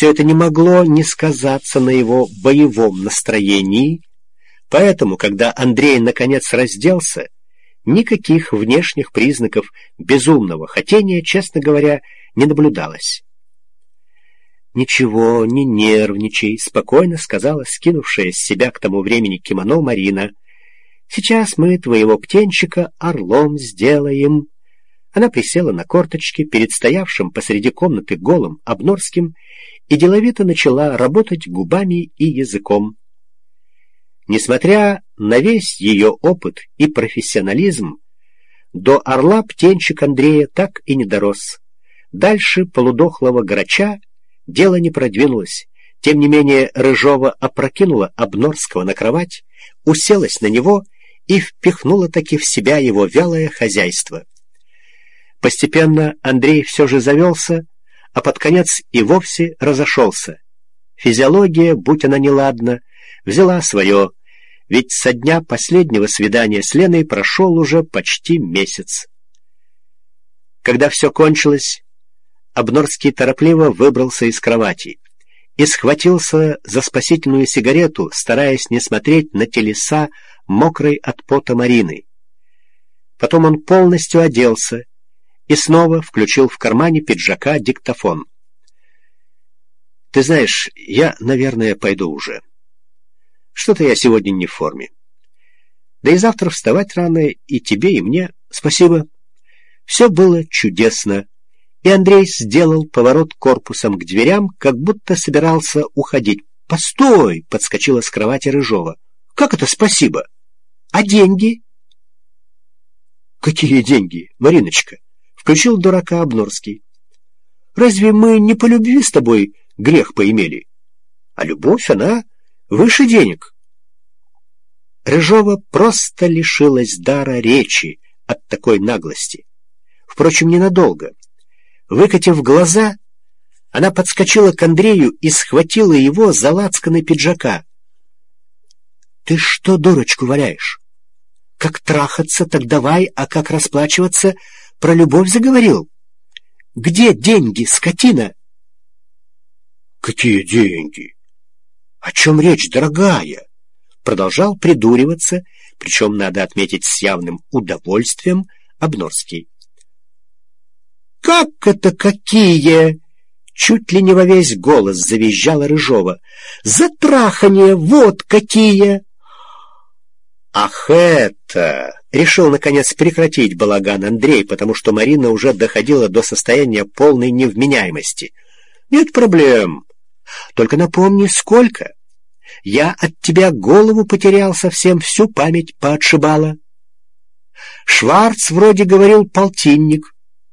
все это не могло не сказаться на его боевом настроении, поэтому, когда Андрей наконец разделся, никаких внешних признаков безумного хотения, честно говоря, не наблюдалось. «Ничего, не нервничай», — спокойно сказала скинувшая с себя к тому времени кимоно Марина. «Сейчас мы твоего птенчика орлом сделаем». Она присела на корточки перед стоявшим посреди комнаты голым Обнорским и деловито начала работать губами и языком. Несмотря на весь ее опыт и профессионализм, до орла птенчик Андрея так и не дорос. Дальше полудохлого грача дело не продвинулось. Тем не менее Рыжова опрокинула Обнорского на кровать, уселась на него и впихнула таки в себя его вялое хозяйство. Постепенно Андрей все же завелся, а под конец и вовсе разошелся. Физиология, будь она неладна, взяла свое, ведь со дня последнего свидания с Леной прошел уже почти месяц. Когда все кончилось, Обнорский торопливо выбрался из кровати и схватился за спасительную сигарету, стараясь не смотреть на телеса мокрой от пота Марины. Потом он полностью оделся и снова включил в кармане пиджака диктофон. «Ты знаешь, я, наверное, пойду уже. Что-то я сегодня не в форме. Да и завтра вставать рано и тебе, и мне. Спасибо. Все было чудесно». И Андрей сделал поворот корпусом к дверям, как будто собирался уходить. «Постой!» — подскочила с кровати Рыжова. «Как это спасибо? А деньги?» «Какие деньги, Мариночка?» — включил дурака Обнорский. «Разве мы не по любви с тобой грех поимели? А любовь, она выше денег». Рыжова просто лишилась дара речи от такой наглости. Впрочем, ненадолго. Выкатив глаза, она подскочила к Андрею и схватила его за лацканы пиджака. «Ты что дурочку валяешь? Как трахаться, так давай, а как расплачиваться, про любовь заговорил? Где деньги, скотина?» «Какие деньги? О чем речь, дорогая?» Продолжал придуриваться, причем, надо отметить, с явным удовольствием, Обнорский. «Как это какие?» — чуть ли не во весь голос завизжала Рыжова. «За трахание вот какие!» «Ах это!» — решил, наконец, прекратить балаган Андрей, потому что Марина уже доходила до состояния полной невменяемости. «Нет проблем. Только напомни, сколько? Я от тебя голову потерял совсем, всю память поотшибала. Шварц вроде говорил полтинник».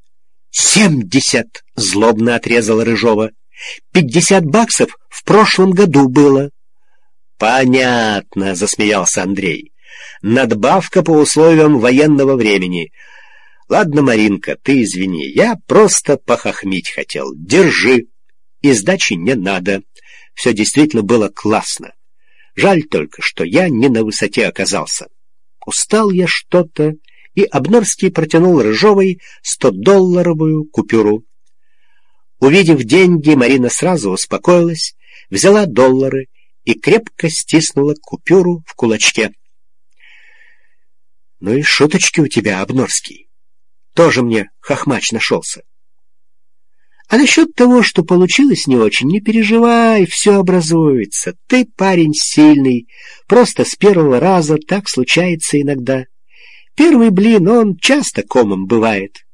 70! — злобно отрезала Рыжова. 50 баксов в прошлом году было. Понятно, — засмеялся Андрей. Надбавка по условиям военного времени. Ладно, Маринка, ты извини, я просто похохмить хотел. Держи. И сдачи не надо. Все действительно было классно. Жаль только, что я не на высоте оказался. Устал я что-то. И Обнорский протянул Рыжовой 100-долларовую купюру. Увидев деньги, Марина сразу успокоилась, взяла доллары и крепко стиснула купюру в кулачке. «Ну и шуточки у тебя, Обнорский. Тоже мне хохмач нашелся. А насчет того, что получилось не очень, не переживай, все образуется. Ты парень сильный, просто с первого раза так случается иногда. Первый блин, он часто комом бывает.